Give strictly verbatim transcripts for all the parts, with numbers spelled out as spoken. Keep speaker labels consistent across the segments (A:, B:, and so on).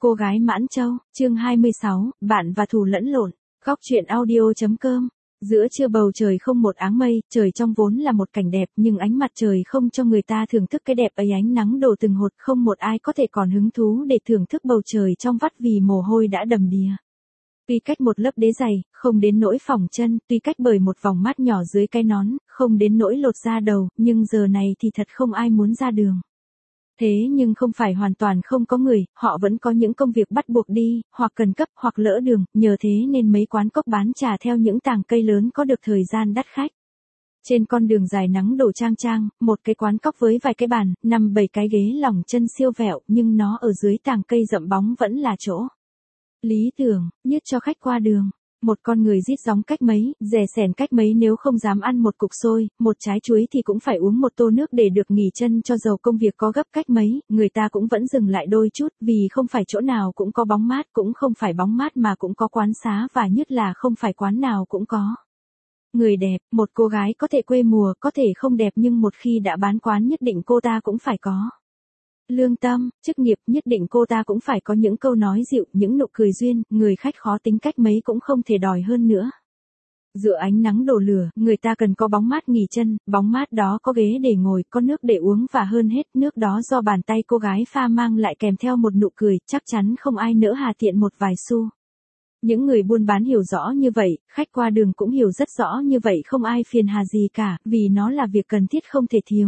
A: Cô gái Mãn Châu, chương hai mươi sáu, bạn và thù lẫn lộn. Góc truyện audio.com. Giữa trưa bầu trời không một áng mây, trời trong vốn là một cảnh đẹp nhưng ánh mặt trời không cho người ta thưởng thức cái đẹp ấy, ánh nắng đổ từng hột, không một ai có thể còn hứng thú để thưởng thức bầu trời trong vắt vì mồ hôi đã đầm đìa. Tuy cách một lớp đế dày, không đến nỗi phỏng chân, tuy cách bởi một vòng mát nhỏ dưới cái nón, không đến nỗi lột da đầu, nhưng giờ này thì thật không ai muốn ra đường. Thế nhưng không phải hoàn toàn không có người, họ vẫn có những công việc bắt buộc đi, hoặc cần cấp, hoặc lỡ đường, nhờ thế nên mấy quán cốc bán trà theo những tàng cây lớn có được thời gian đắt khách. Trên con đường dài nắng đổ chang chang, một cái quán cốc với vài cái bàn, năm bảy cái ghế lỏng chân siêu vẹo, nhưng nó ở dưới tàng cây rậm bóng vẫn là chỗ lý tưởng nhất cho khách qua đường. Một con người rít gióng cách mấy, dè sẻn cách mấy nếu không dám ăn một cục xôi, một trái chuối thì cũng phải uống một tô nước để được nghỉ chân cho dầu công việc có gấp cách mấy, người ta cũng vẫn dừng lại đôi chút vì không phải chỗ nào cũng có bóng mát, cũng không phải bóng mát mà cũng có quán xá và nhất là không phải quán nào cũng có người đẹp. Một cô gái có thể quê mùa, có thể không đẹp nhưng một khi đã bán quán nhất định cô ta cũng phải có lương tâm, chức nghiệp, nhất định cô ta cũng phải có những câu nói dịu, những nụ cười duyên, người khách khó tính cách mấy cũng không thể đòi hơn nữa. Giữa ánh nắng đổ lửa, người ta cần có bóng mát nghỉ chân, bóng mát đó có ghế để ngồi, có nước để uống và hơn hết nước đó do bàn tay cô gái pha mang lại kèm theo một nụ cười, chắc chắn không ai nỡ hà tiện một vài xu. Những người buôn bán hiểu rõ như vậy, khách qua đường cũng hiểu rất rõ như vậy, không ai phiền hà gì cả, vì nó là việc cần thiết không thể thiếu.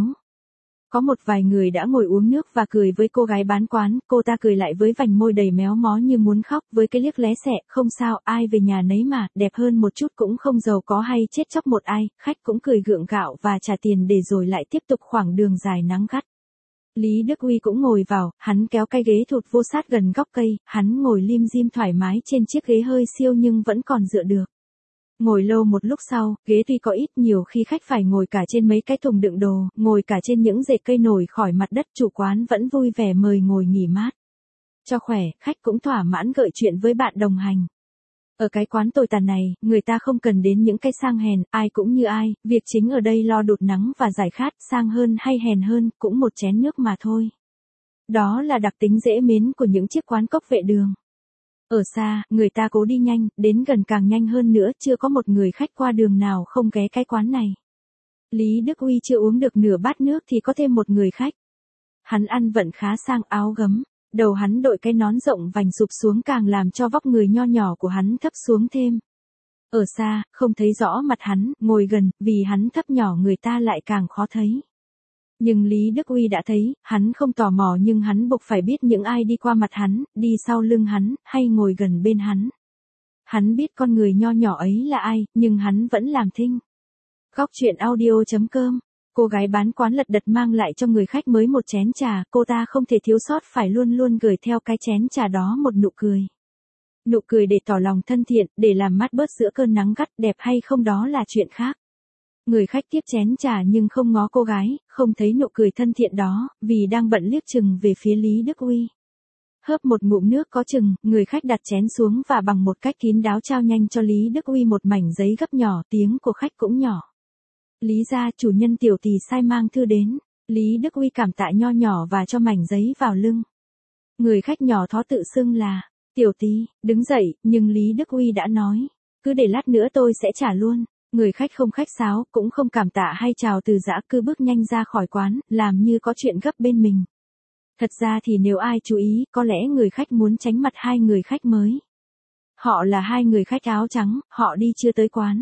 A: Có một vài người đã ngồi uống nước và cười với cô gái bán quán, cô ta cười lại với vành môi đầy méo mó như muốn khóc, với cái liếc lé xẹ, không sao, ai về nhà nấy mà, đẹp hơn một chút cũng không giàu có hay chết chóc một ai, khách cũng cười gượng gạo và trả tiền để rồi lại tiếp tục khoảng đường dài nắng gắt. Lý Đức Uy cũng ngồi vào, hắn kéo cái ghế thụt vô sát gần góc cây, hắn ngồi lim dim thoải mái trên chiếc ghế hơi siêu nhưng vẫn còn dựa được. Ngồi lâu một lúc sau, ghế tuy có ít nhiều khi khách phải ngồi cả trên mấy cái thùng đựng đồ, ngồi cả trên những rễ cây nổi khỏi mặt đất, chủ quán vẫn vui vẻ mời ngồi nghỉ mát. Cho khỏe, khách cũng thỏa mãn gợi chuyện với bạn đồng hành. Ở cái quán tồi tàn này, người ta không cần đến những cái sang hèn, ai cũng như ai, việc chính ở đây lo đụt nắng và giải khát, sang hơn hay hèn hơn, cũng một chén nước mà thôi. Đó là đặc tính dễ mến của những chiếc quán cốc vệ đường. Ở xa, người ta cố đi nhanh, đến gần càng nhanh hơn nữa, chưa có một người khách qua đường nào không ghé cái quán này. Lý Đức Uy chưa uống được nửa bát nước thì có thêm một người khách. Hắn ăn vận khá sang, áo gấm, đầu hắn đội cái nón rộng vành sụp xuống càng làm cho vóc người nho nhỏ của hắn thấp xuống thêm. Ở xa, không thấy rõ mặt hắn, ngồi gần, vì hắn thấp nhỏ người ta lại càng khó thấy. Nhưng Lý Đức Uy đã thấy, hắn không tò mò nhưng hắn buộc phải biết những ai đi qua mặt hắn, đi sau lưng hắn, hay ngồi gần bên hắn. Hắn biết con người nho nhỏ ấy là ai, nhưng hắn vẫn làm thinh. Góc truyện audio.com. Cô gái bán quán lật đật mang lại cho người khách mới một chén trà, cô ta không thể thiếu sót phải luôn luôn gửi theo cái chén trà đó một nụ cười. Nụ cười để tỏ lòng thân thiện, để làm mát bớt giữa cơn nắng gắt, đẹp hay không đó là chuyện khác. Người khách tiếp chén trà nhưng không ngó cô gái, không thấy nụ cười thân thiện đó, vì đang bận liếc chừng về phía Lý Đức Uy. Hớp một ngụm nước có chừng, người khách đặt chén xuống và bằng một cách kín đáo trao nhanh cho Lý Đức Uy một mảnh giấy gấp nhỏ, tiếng của khách cũng nhỏ. Lý gia, chủ nhân tiểu tỷ sai mang thư đến. Lý Đức Uy cảm tạ nho nhỏ và cho mảnh giấy vào lưng. Người khách nhỏ thó tự xưng là tiểu tỷ, đứng dậy, nhưng Lý Đức Uy đã nói, cứ để lát nữa tôi sẽ trả luôn. Người khách không khách sáo, cũng không cảm tạ hay chào từ giã, cứ bước nhanh ra khỏi quán, làm như có chuyện gấp bên mình. Thật ra thì nếu ai chú ý, có lẽ người khách muốn tránh mặt hai người khách mới. Họ là hai người khách áo trắng, họ đi chưa tới quán.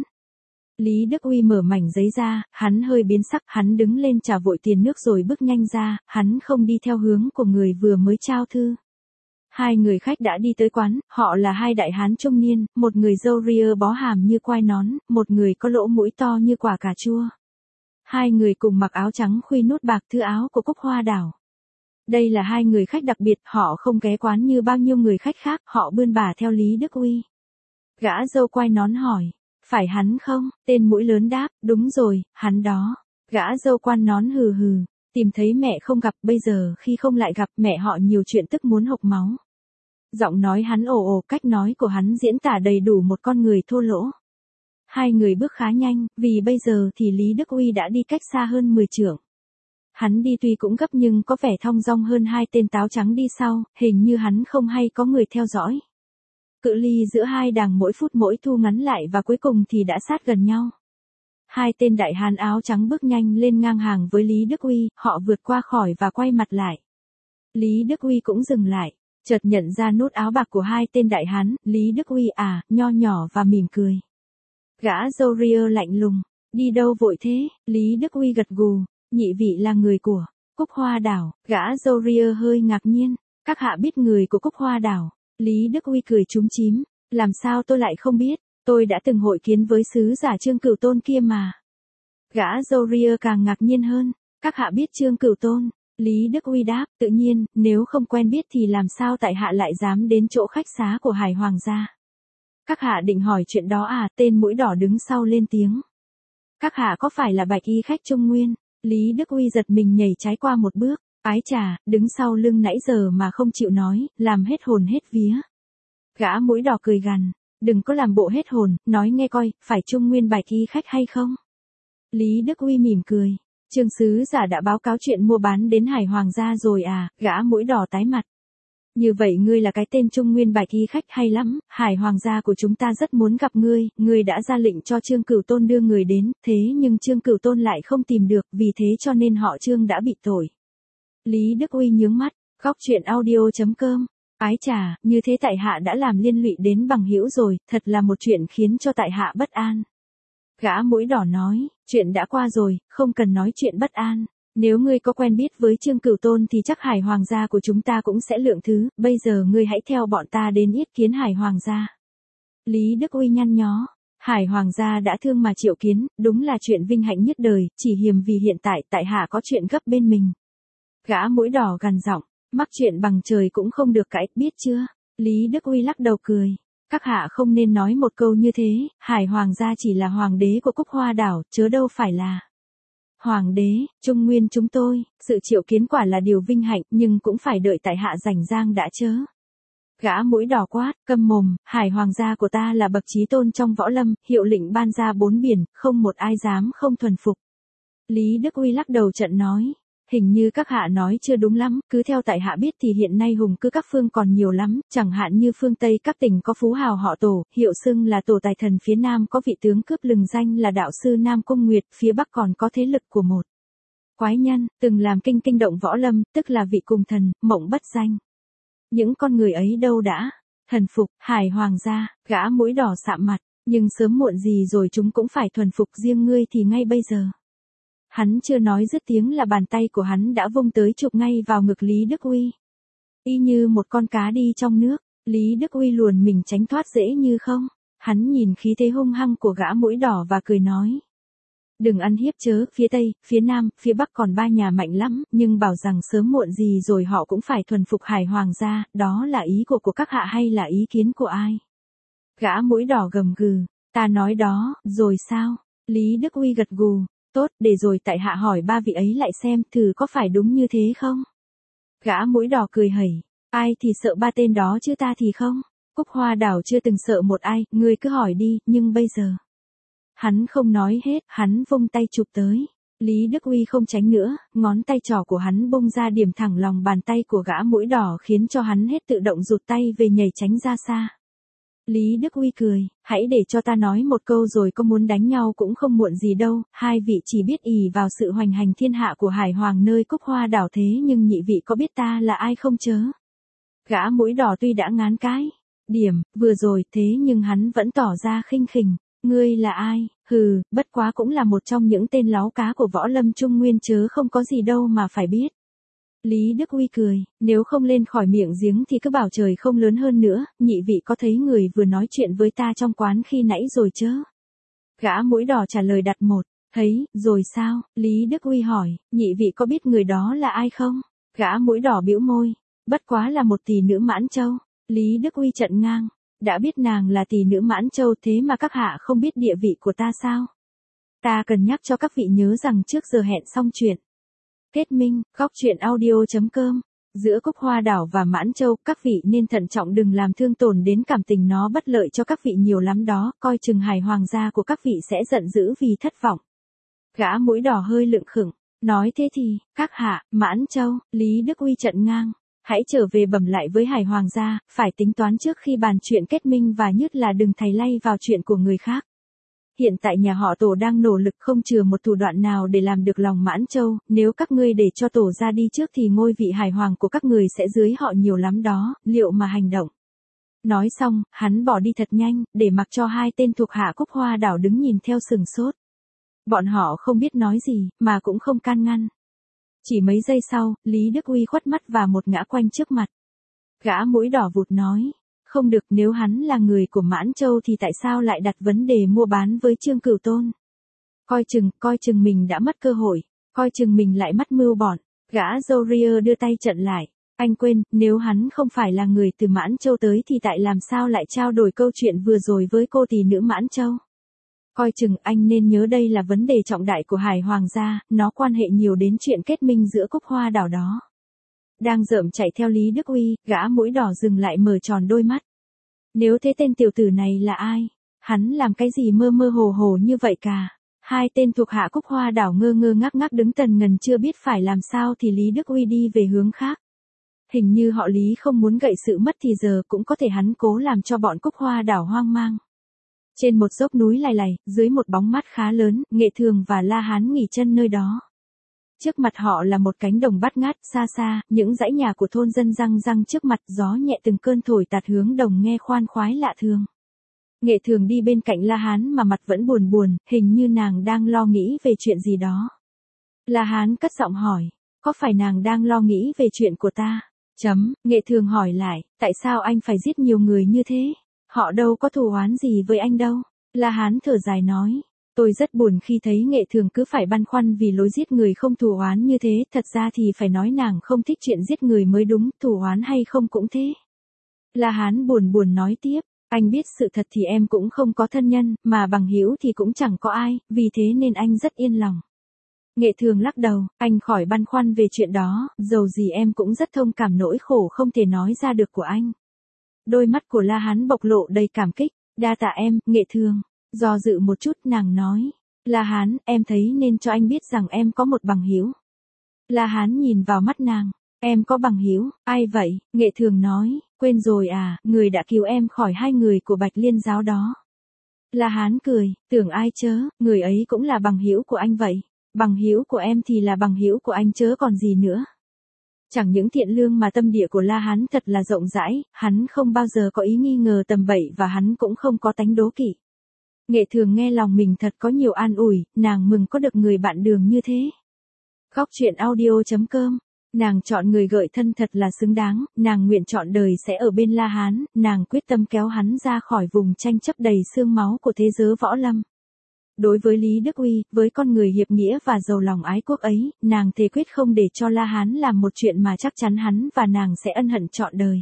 A: Lý Đức Uy mở mảnh giấy ra, hắn hơi biến sắc, hắn đứng lên trả vội tiền nước rồi bước nhanh ra, hắn không đi theo hướng của người vừa mới trao thư. Hai người khách đã đi tới quán, họ là hai đại hán trung niên, một người râu ria bó hàm như quai nón, một người có lỗ mũi to như quả cà chua. Hai người cùng mặc áo trắng khuy nút bạc, thư áo của Cúc Hoa Đảo. Đây là hai người khách đặc biệt, họ không ghé quán như bao nhiêu người khách khác, họ bươn bả theo Lý Đức Uy. Gã râu quai nón hỏi, phải hắn không? Tên mũi lớn đáp, đúng rồi, hắn đó. Gã râu quan nón hừ hừ. Tìm thấy mẹ không gặp, bây giờ khi không lại gặp mẹ họ nhiều chuyện tức muốn hộc máu. Giọng nói hắn ồ ồ, cách nói của hắn diễn tả đầy đủ một con người thô lỗ. Hai người bước khá nhanh, vì bây giờ thì Lý Đức Uy đã đi cách xa hơn mười trượng. Hắn đi tuy cũng gấp nhưng có vẻ thong dong hơn hai tên táo trắng đi sau, hình như hắn không hay có người theo dõi. Cự ly giữa hai đảng mỗi phút mỗi thu ngắn lại và cuối cùng thì đã sát gần nhau. Hai tên đại hán áo trắng bước nhanh lên ngang hàng với Lý Đức Uy, họ vượt qua khỏi và quay mặt lại. Lý Đức Uy cũng dừng lại, chợt nhận ra nút áo bạc của hai tên đại hán, Lý Đức Uy à, nho nhỏ và mỉm cười. Gã râu ria lạnh lùng, đi đâu vội thế, Lý Đức Uy gật gù, nhị vị là người của Cúc Hoa Đảo, gã râu ria hơi ngạc nhiên, các hạ biết người của Cúc Hoa Đảo, Lý Đức Uy cười chúm chím, làm sao tôi lại không biết, tôi đã từng hội kiến với sứ giả Trương Cửu Tôn kia mà. Gã râu ria càng ngạc nhiên hơn, các hạ biết Trương Cửu Tôn, Lý Đức Uy đáp, tự nhiên, nếu không quen biết thì làm sao tại hạ lại dám đến chỗ khách xá của Hải Hoàng gia. Các hạ định hỏi chuyện đó à, tên mũi đỏ đứng sau lên tiếng. Các hạ có phải là bạch y khách Trung Nguyên? Lý Đức Uy giật mình nhảy trái qua một bước, ái chà, đứng sau lưng nãy giờ mà không chịu nói, làm hết hồn hết vía. Gã mũi đỏ cười gằn, đừng có làm bộ hết hồn, nói nghe coi, phải Trung Nguyên bạch y khách hay không? Lý Đức Uy mỉm cười, Trương sứ giả đã báo cáo chuyện mua bán đến Hải Hoàng gia rồi à, gã mũi đỏ tái mặt. Như vậy ngươi là cái tên Trung Nguyên bạch y khách hay lắm, Hải Hoàng gia của chúng ta rất muốn gặp ngươi, ngươi đã ra lệnh cho Trương Cửu Tôn đưa người đến, thế nhưng Trương Cửu Tôn lại không tìm được, vì thế cho nên họ Trương đã bị tội. Lý Đức Uy nhướng mắt, góc truyện audio chấm com, ái chà, như thế tại hạ đã làm liên lụy đến bằng hữu rồi, thật là một chuyện khiến cho tại hạ bất an. Gã mũi đỏ nói, chuyện đã qua rồi, không cần nói chuyện bất an. Nếu ngươi có quen biết với Trương Cửu Tôn thì chắc Hải Hoàng gia của chúng ta cũng sẽ lượng thứ, bây giờ ngươi hãy theo bọn ta đến yết kiến Hải Hoàng gia. Lý Đức Uy nhăn nhó, Hải Hoàng gia đã thương mà triệu kiến, đúng là chuyện vinh hạnh nhất đời, chỉ hiềm vì hiện tại tại hạ có chuyện gấp bên mình. Gã mũi đỏ gằn giọng, mắc chuyện bằng trời cũng không được cãi, biết chưa? Lý Đức Uy lắc đầu cười. Các hạ không nên nói một câu như thế, Hải Hoàng gia chỉ là hoàng đế của Cúc Hoa Đảo, chớ đâu phải là Hoàng đế, Trung Nguyên chúng tôi, sự triệu kiến quả là điều vinh hạnh, nhưng cũng phải đợi tại hạ rảnh rang đã chớ. Gã mũi đỏ quát, câm mồm, Hải Hoàng gia của ta là bậc chí tôn trong võ lâm, hiệu lệnh ban ra bốn biển, không một ai dám không thuần phục. Lý Đức Uy lắc đầu trận nói, hình như các hạ nói chưa đúng lắm, cứ theo tại hạ biết thì hiện nay hùng cư các phương còn nhiều lắm, chẳng hạn như phương Tây các tỉnh có phú hào họ Tổ, hiệu xưng là Tổ Tài Thần, phía Nam có vị tướng cướp lừng danh là đạo sư Nam Cung Nguyệt, phía Bắc còn có thế lực của một quái nhân, từng làm kinh kinh động võ lâm, tức là vị cùng thần, mộng bất danh. Những con người ấy đâu đã thần phục, Hải Hoàng gia, gã mũi đỏ sạm mặt, nhưng sớm muộn gì rồi chúng cũng phải thuần phục, riêng ngươi thì ngay bây giờ. Hắn chưa nói dứt tiếng là bàn tay của hắn đã vung tới chụp ngay vào ngực Lý Đức Uy. Y như một con cá đi trong nước, Lý Đức Uy luồn mình tránh thoát dễ như không. Hắn nhìn khí thế hung hăng của gã mũi đỏ và cười nói. Đừng ăn hiếp chớ, phía Tây, phía Nam, phía Bắc còn ba nhà mạnh lắm, nhưng bảo rằng sớm muộn gì rồi họ cũng phải thuần phục Hải Hoàng gia, đó là ý của của các hạ hay là ý kiến của ai? Gã mũi đỏ gầm gừ, ta nói đó, rồi sao? Lý Đức Uy gật gù. Tốt, để rồi tại hạ hỏi ba vị ấy lại xem, thử có phải đúng như thế không? Gã mũi đỏ cười hẩy, ai thì sợ ba tên đó chứ ta thì không. Cúc Hoa Đảo chưa từng sợ một ai, ngươi cứ hỏi đi, nhưng bây giờ. Hắn không nói hết, hắn vung tay chụp tới. Lý Đức Uy không tránh nữa, ngón tay trỏ của hắn bung ra điểm thẳng lòng bàn tay của gã mũi đỏ khiến cho hắn hết tự động rụt tay về nhảy tránh ra xa. Lý Đức Uy cười, hãy để cho ta nói một câu rồi có muốn đánh nhau cũng không muộn gì đâu, hai vị chỉ biết ỷ vào sự hoành hành thiên hạ của Hải Hoàng nơi Cúc Hoa Đảo thế nhưng nhị vị có biết ta là ai không chớ? Gã mũi đỏ tuy đã ngán cái điểm, vừa rồi thế nhưng hắn vẫn tỏ ra khinh khỉnh, ngươi là ai, hừ, bất quá cũng là một trong những tên láo cá của võ lâm Trung Nguyên chớ không có gì đâu mà phải biết. Lý Đức Uy cười, nếu không lên khỏi miệng giếng thì cứ bảo trời không lớn hơn nữa, nhị vị có thấy người vừa nói chuyện với ta trong quán khi nãy rồi chớ? Gã mũi đỏ trả lời đặt một, thấy, rồi sao? Lý Đức Uy hỏi, nhị vị có biết người đó là ai không? Gã mũi đỏ bĩu môi, bất quá là một tỷ nữ Mãn Châu. Lý Đức Uy trận ngang, đã biết nàng là tỷ nữ Mãn Châu thế mà các hạ không biết địa vị của ta sao? Ta cần nhắc cho các vị nhớ rằng trước giờ hẹn xong chuyện. Kết minh, góc truyện audio chấm com. Giữa Cúc Hoa Đảo và Mãn Châu, các vị nên thận trọng đừng làm thương tổn đến cảm tình, nó bất lợi cho các vị nhiều lắm đó, coi chừng Hải Hoàng gia của các vị sẽ giận dữ vì thất vọng. Gã mũi đỏ hơi lựng khựng, Nói thế thì, các hạ, Mãn Châu, Lý Đức Uy trận ngang. Hãy trở về bẩm lại với Hải Hoàng gia, phải tính toán trước khi bàn chuyện kết minh và nhất là đừng thày lay vào chuyện của người khác. Hiện tại nhà họ Tổ đang nỗ lực không chừa một thủ đoạn nào để làm được lòng Mãn Châu, nếu các ngươi để cho Tổ ra đi trước thì ngôi vị Hải Hoàng của các người sẽ dưới họ nhiều lắm đó, liệu mà hành động. Nói xong, hắn bỏ đi thật nhanh, để mặc cho hai tên thuộc hạ Cúc Hoa Đảo đứng nhìn theo sừng sốt. Bọn họ không biết nói gì, mà cũng không can ngăn. Chỉ mấy giây sau, Lý Đức Uy khuất mắt và một ngã quanh trước mặt. Gã mũi đỏ vụt nói, không được, nếu hắn là người của Mãn Châu thì tại sao lại đặt vấn đề mua bán với Trương Cửu Tôn? Coi chừng, coi chừng mình đã mất cơ hội, coi chừng mình lại mắc mưu bọn. Gã Zoria đưa tay chặn lại. Anh quên, nếu hắn không phải là người từ Mãn Châu tới thì tại làm sao lại trao đổi câu chuyện vừa rồi với cô tỷ nữ Mãn Châu? Coi chừng, anh nên nhớ đây là vấn đề trọng đại của Hải Hoàng gia, nó quan hệ nhiều đến chuyện kết minh giữa Cúc Hoa Đảo đó. Đang rợm chạy theo Lý Đức Uy, gã mũi đỏ dừng lại mở tròn đôi mắt. Nếu thế tên tiểu tử này là ai? Hắn làm cái gì mơ mơ hồ hồ như vậy cả? Hai tên thuộc hạ Cúc Hoa Đảo ngơ ngơ ngác ngác đứng tần ngần chưa biết phải làm sao thì Lý Đức Uy đi về hướng khác. Hình như họ Lý không muốn gậy sự mất thì giờ cũng có thể hắn cố làm cho bọn Cúc Hoa Đảo hoang mang. Trên một dốc núi lầy lầy, dưới một bóng mát khá lớn, Nghệ Thường và La Hán nghỉ chân nơi đó. Trước mặt họ là một cánh đồng bát ngát, xa xa, những dãy nhà của thôn dân răng răng trước mặt, gió nhẹ từng cơn thổi tạt hướng đồng nghe khoan khoái lạ thường. Nghệ Thường đi bên cạnh La Hán mà mặt vẫn buồn buồn, hình như nàng đang lo nghĩ về chuyện gì đó. La Hán cất giọng hỏi, có phải nàng đang lo nghĩ về chuyện của ta? Chấm, Nghệ Thường hỏi lại, tại sao anh phải giết nhiều người như thế? Họ đâu có thù oán gì với anh đâu. La Hán thở dài nói, tôi rất buồn khi thấy Nghệ Thường cứ phải băn khoăn vì lối giết người không thù oán như thế, thật ra thì phải nói nàng không thích chuyện giết người mới đúng, thù oán hay không cũng thế. La Hán buồn buồn nói tiếp, anh biết sự thật thì em cũng không có thân nhân, mà bằng hữu thì cũng chẳng có ai, vì thế nên anh rất yên lòng. Nghệ Thường lắc đầu, anh khỏi băn khoăn về chuyện đó, dầu gì em cũng rất thông cảm nỗi khổ không thể nói ra được của anh. Đôi mắt của La Hán bộc lộ đầy cảm kích, đa tạ em, Nghệ Thường. Do dự một chút nàng nói, La Hán, em thấy nên cho anh biết rằng em có một bằng hữu. La Hán nhìn vào mắt nàng, em có bằng hữu, ai vậy? Nghệ Thường nói, quên rồi à, người đã cứu em khỏi hai người của Bạch Liên giáo đó. La Hán cười, tưởng ai chớ, người ấy cũng là bằng hữu của anh vậy. Bằng hữu của em thì là bằng hữu của anh chớ còn gì nữa. Chẳng những thiện lương mà tâm địa của La Hán thật là rộng rãi, hắn không bao giờ có ý nghi ngờ tầm bậy và hắn cũng không có tánh đố kỵ. Nghệ Thường nghe lòng mình thật có nhiều an ủi, nàng mừng có được người bạn đường như thế. Góc truyện audio chấm com, nàng chọn người gợi thân thật là xứng đáng, nàng nguyện chọn đời sẽ ở bên La Hán, nàng quyết tâm kéo hắn ra khỏi vùng tranh chấp đầy xương máu của thế giới võ lâm. Đối với Lý Đức Uy, với con người hiệp nghĩa và giàu lòng ái quốc ấy, nàng thề quyết không để cho La Hán làm một chuyện mà chắc chắn hắn và nàng sẽ ân hận trọn đời.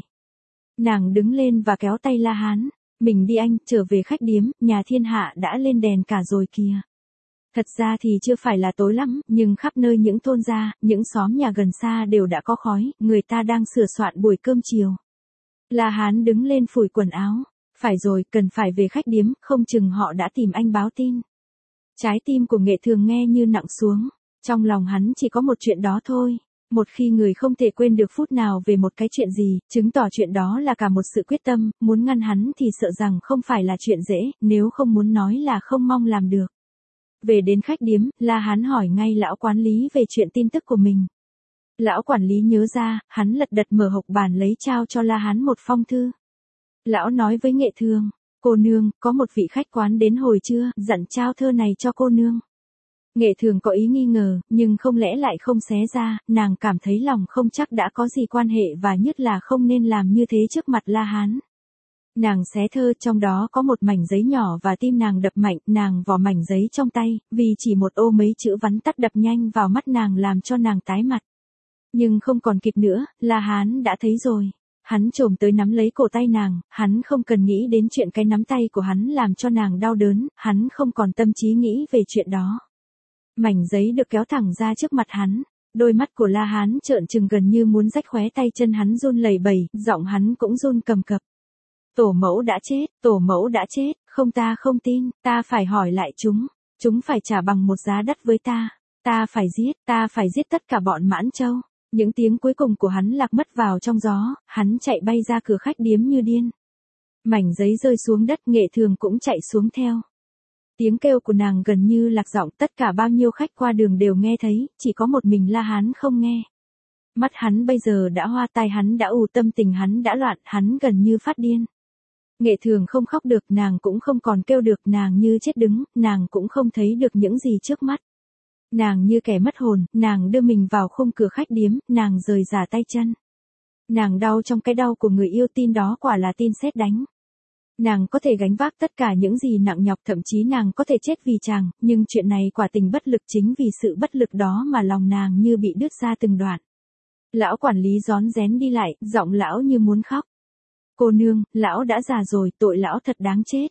A: Nàng đứng lên và kéo tay La Hán, mình đi anh, trở về khách điếm, nhà thiên hạ đã lên đèn cả rồi kìa. Thật ra thì chưa phải là tối lắm, nhưng khắp nơi những thôn gia, những xóm nhà gần xa đều đã có khói, người ta đang sửa soạn buổi cơm chiều. La Hán đứng lên phủi quần áo, phải rồi, cần phải về khách điếm, không chừng họ đã tìm anh báo tin. Trái tim của Nghệ Thường nghe như nặng xuống, trong lòng hắn chỉ có một chuyện đó thôi. Một khi người không thể quên được phút nào về một cái chuyện gì, chứng tỏ chuyện đó là cả một sự quyết tâm, muốn ngăn hắn thì sợ rằng không phải là chuyện dễ, nếu không muốn nói là không mong làm được. Về đến khách điếm, La Hán hỏi ngay lão quản lý về chuyện tin tức của mình. Lão quản lý nhớ ra, hắn lật đật mở hộc bàn lấy trao cho La Hán một phong thư. Lão nói với Nghệ Thường, cô nương, có một vị khách quán đến hồi trưa, dặn trao thơ này cho cô nương. Nghệ Thường có ý nghi ngờ, nhưng không lẽ lại không xé ra, nàng cảm thấy lòng không chắc đã có gì quan hệ và nhất là không nên làm như thế trước mặt La Hán. Nàng xé thơ, trong đó có một mảnh giấy nhỏ và tim nàng đập mạnh, nàng vò mảnh giấy trong tay, vì chỉ một ô mấy chữ vắn tắt đập nhanh vào mắt nàng làm cho nàng tái mặt. Nhưng không còn kịp nữa, La Hán đã thấy rồi. Hắn chồm tới nắm lấy cổ tay nàng, hắn không cần nghĩ đến chuyện cái nắm tay của hắn làm cho nàng đau đớn, hắn không còn tâm trí nghĩ về chuyện đó. Mảnh giấy được kéo thẳng ra trước mặt hắn, đôi mắt của La Hán trợn trừng gần như muốn rách khóe, tay chân hắn run lẩy bẩy, giọng hắn cũng run cầm cập. Tổ mẫu đã chết, tổ mẫu đã chết, không ta không tin, ta phải hỏi lại chúng, chúng phải trả bằng một giá đắt với ta. Ta phải giết, ta phải giết tất cả bọn Mãn Châu. Những tiếng cuối cùng của hắn lạc mất vào trong gió, hắn chạy bay ra cửa khách điếm như điên. Mảnh giấy rơi xuống đất, Nghệ Thường cũng chạy xuống theo. Tiếng kêu của nàng gần như lạc giọng, tất cả bao nhiêu khách qua đường đều nghe thấy, chỉ có một mình La Hán không nghe. Mắt hắn bây giờ đã hoa, tai hắn đã ù, tâm tình hắn đã loạn, hắn gần như phát điên. Nghệ Thường không khóc được, nàng cũng không còn kêu được, nàng như chết đứng, nàng cũng không thấy được những gì trước mắt. Nàng như kẻ mất hồn, nàng đưa mình vào khung cửa khách điếm, nàng rời rả tay chân. Nàng đau trong cái đau của người yêu, tin đó quả là tin sét đánh. Nàng có thể gánh vác tất cả những gì nặng nhọc, thậm chí nàng có thể chết vì chàng, nhưng chuyện này quả tình bất lực, chính vì sự bất lực đó mà lòng nàng như bị đứt ra từng đoạn. Lão quản lý rón rén đi lại, giọng lão như muốn khóc. Cô nương, lão đã già rồi, tội lão thật đáng chết.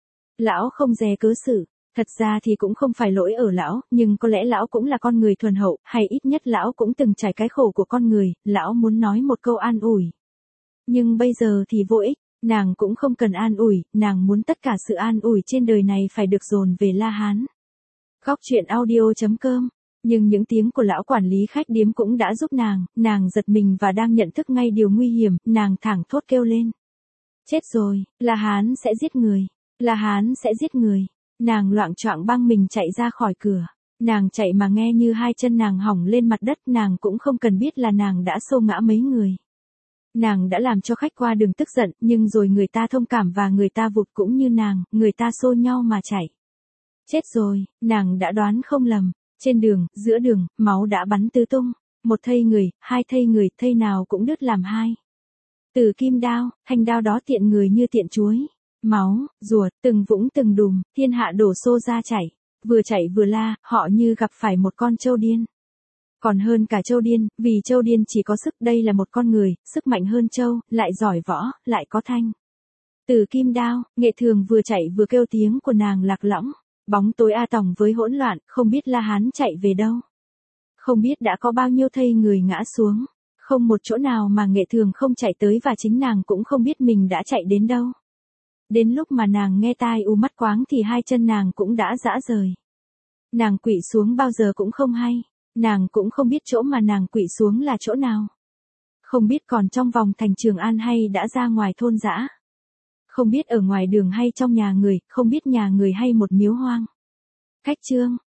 A: Lão không dè cớ xử. Thật ra thì cũng không phải lỗi ở lão, nhưng có lẽ lão cũng là con người thuần hậu, hay ít nhất lão cũng từng trải cái khổ của con người, lão muốn nói một câu an ủi. Nhưng bây giờ thì vô ích, nàng cũng không cần an ủi, nàng muốn tất cả sự an ủi trên đời này phải được dồn về La Hán. Góc truyện audio chấm com. Nhưng những tiếng của lão quản lý khách điếm cũng đã giúp nàng, nàng giật mình và đang nhận thức ngay điều nguy hiểm, nàng thảng thốt kêu lên. Chết rồi, La Hán sẽ giết người, La Hán sẽ giết người. Nàng loạng choạng băng mình chạy ra khỏi cửa. Nàng chạy mà nghe như hai chân nàng hỏng lên mặt đất, nàng cũng không cần biết là nàng đã xô ngã mấy người. Nàng đã làm cho khách qua đường tức giận, nhưng rồi người ta thông cảm và người ta vụt cũng như nàng, người ta xô nhau mà chạy. Chết rồi, nàng đã đoán không lầm. Trên đường, giữa đường, máu đã bắn tứ tung. Một thây người, hai thây người, thây nào cũng đứt làm hai. Từ kim đao, thanh đao đó tiện người như tiện chuối. Máu, ruột, từng vũng từng đùm, thiên hạ đổ xô ra chảy. Vừa chạy vừa la, họ như gặp phải một con trâu điên. Còn hơn cả trâu điên, vì trâu điên chỉ có sức, đây là một con người, sức mạnh hơn trâu, lại giỏi võ, lại có thanh. Từ kim đao, Nghệ Thường vừa chạy vừa kêu, tiếng của nàng lạc lõng. Bóng tối a tòng với hỗn loạn, không biết La Hán chạy về đâu. Không biết đã có bao nhiêu thây người ngã xuống. Không một chỗ nào mà Nghệ Thường không chạy tới, và chính nàng cũng không biết mình đã chạy đến đâu. Đến lúc mà nàng nghe tai u mắt quáng thì hai chân nàng cũng đã rã rời. Nàng quỵ xuống bao giờ cũng không hay. Nàng cũng không biết chỗ mà nàng quỵ xuống là chỗ nào. Không biết còn trong vòng thành Trường An hay đã ra ngoài thôn dã. Không biết ở ngoài đường hay trong nhà người, không biết nhà người hay một miếu hoang. Cách chương